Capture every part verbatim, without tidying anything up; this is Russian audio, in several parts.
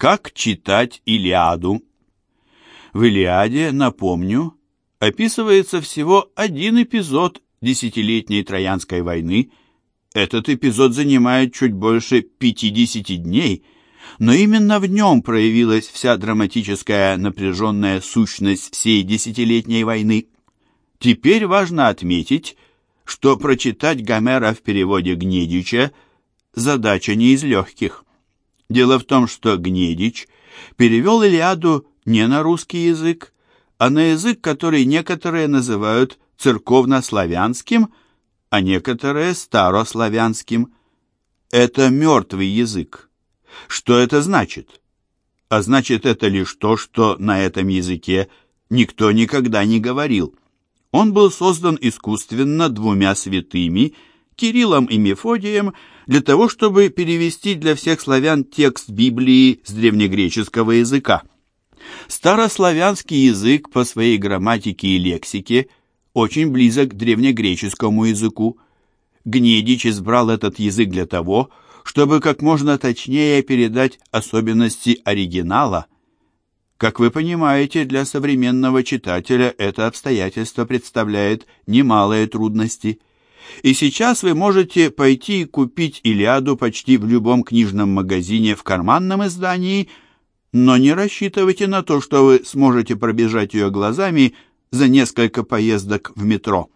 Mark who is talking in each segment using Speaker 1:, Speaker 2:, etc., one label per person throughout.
Speaker 1: Как читать Илиаду? В Илиаде, напомню, описывается всего один эпизод десятилетней Троянской войны. Этот эпизод занимает чуть больше пятидесяти дней, но именно в нем проявилась вся драматическая напряженная сущность всей десятилетней войны. Теперь важно отметить, что прочитать Гомера в переводе Гнедича задача не из легких. Дело в том, что Гнедич перевел Илиаду не на русский язык, а на язык, который некоторые называют церковнославянским, а некоторые старославянским. Это мертвый язык. Что это значит? А значит это лишь то, что на этом языке никто никогда не говорил. Он был создан искусственно двумя святыми, Кириллом и Мефодием, для того, чтобы перевести для всех славян текст Библии с древнегреческого языка. Старославянский язык по своей грамматике и лексике очень близок к древнегреческому языку. Гнедич избрал этот язык для того, чтобы как можно точнее передать особенности оригинала. Как вы понимаете, для современного читателя это обстоятельство представляет немалые трудности. И сейчас вы можете пойти и купить Илиаду почти в любом книжном магазине в карманном издании, но не рассчитывайте на то, что вы сможете пробежать ее глазами за несколько поездок в метро.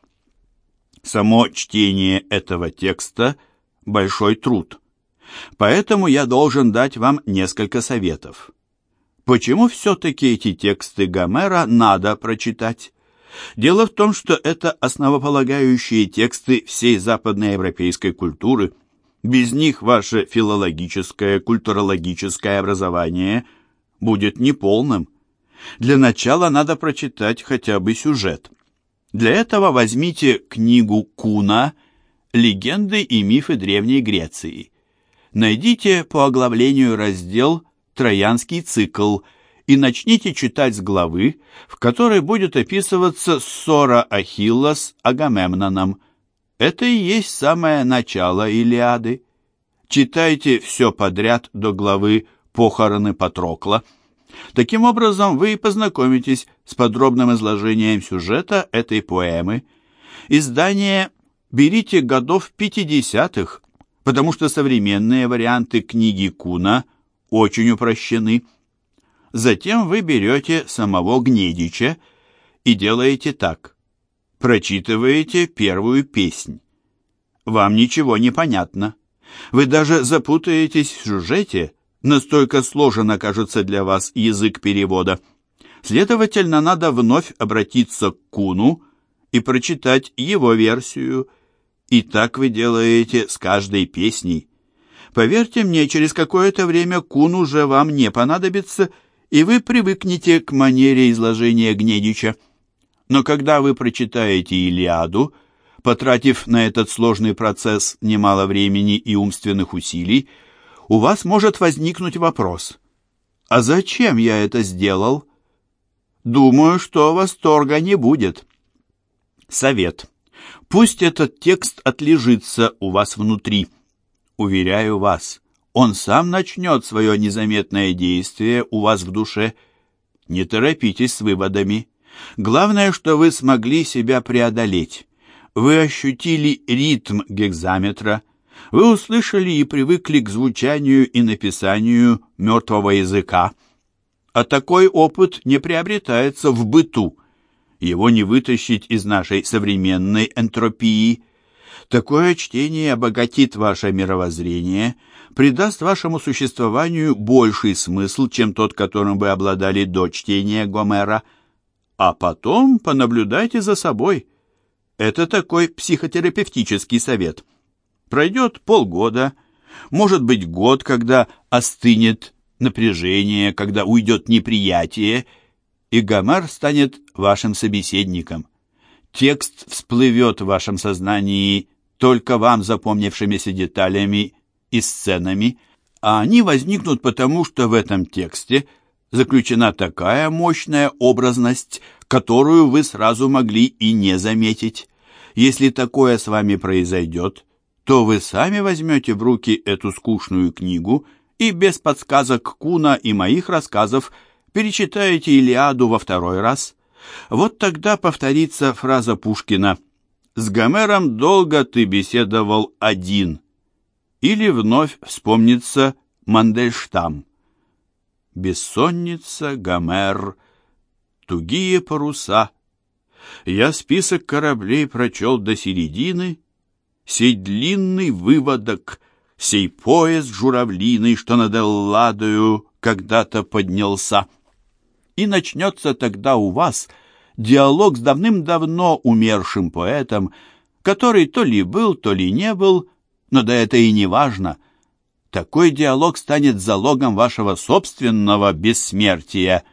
Speaker 1: Само чтение этого текста – большой труд. Поэтому я должен дать вам несколько советов. Почему все-таки эти тексты Гомера надо прочитать? Дело в том, что это основополагающие тексты всей западноевропейской культуры. Без них ваше филологическое, культурологическое образование будет неполным. Для начала надо прочитать хотя бы сюжет. Для этого возьмите книгу Куна «Легенды и мифы Древней Греции». Найдите по оглавлению раздел «Троянский цикл» и начните читать с главы, в которой будет описываться ссора Ахилла с Агамемноном. Это и есть самое начало Илиады. Читайте все подряд до главы «Похороны Патрокла». Таким образом, вы познакомитесь с подробным изложением сюжета этой поэмы. Издание берите годов пятидесятых, потому что современные варианты книги Куна очень упрощены. Затем вы берете самого Гнедича и делаете так. Прочитываете первую песнь. Вам ничего не понятно. Вы даже запутаетесь в сюжете, настолько сложен окажется для вас язык перевода. Следовательно, надо вновь обратиться к Куну и прочитать его версию. И так вы делаете с каждой песней. Поверьте мне, через какое-то время Кун уже вам не понадобится, и вы привыкнете к манере изложения Гнедича. Но когда вы прочитаете Илиаду, потратив на этот сложный процесс немало времени и умственных усилий, у вас может возникнуть вопрос: а зачем я это сделал? Думаю, что восторга не будет. Совет. Пусть этот текст отлежится у вас внутри. Уверяю вас, он сам начнет свое незаметное действие у вас в душе. Не торопитесь с выводами. Главное, что вы смогли себя преодолеть. Вы ощутили ритм гекзаметра. Вы услышали и привыкли к звучанию и написанию мертвого языка. А такой опыт не приобретается в быту. Его не вытащить из нашей современной энтропии. Такое чтение обогатит ваше мировоззрение, придаст вашему существованию больший смысл, чем тот, которым вы обладали до чтения Гомера. А потом понаблюдайте за собой. Это такой психотерапевтический совет. Пройдет полгода, может быть год, когда остынет напряжение, когда уйдет неприятие, и Гомер станет вашим собеседником. Текст всплывет в вашем сознании только вам запомнившимися деталями и сценами, а они возникнут потому, что в этом тексте заключена такая мощная образность, которую вы сразу могли и не заметить. Если такое с вами произойдет, то вы сами возьмете в руки эту скучную книгу и без подсказок Куна и моих рассказов перечитаете «Илиаду» во второй раз, вот тогда повторится фраза Пушкина «С Гомером долго ты беседовал один». Или вновь вспомнится Мандельштам. Бессонница, Гомер, тугие паруса. Я список кораблей прочел до середины, сей длинный выводок, сей поезд журавлиный, что над Элладою когда-то поднялся. И начнется тогда у вас диалог с давным-давно умершим поэтом, который то ли был, то ли не был, но да это и не важно. Такой диалог станет залогом вашего собственного бессмертия.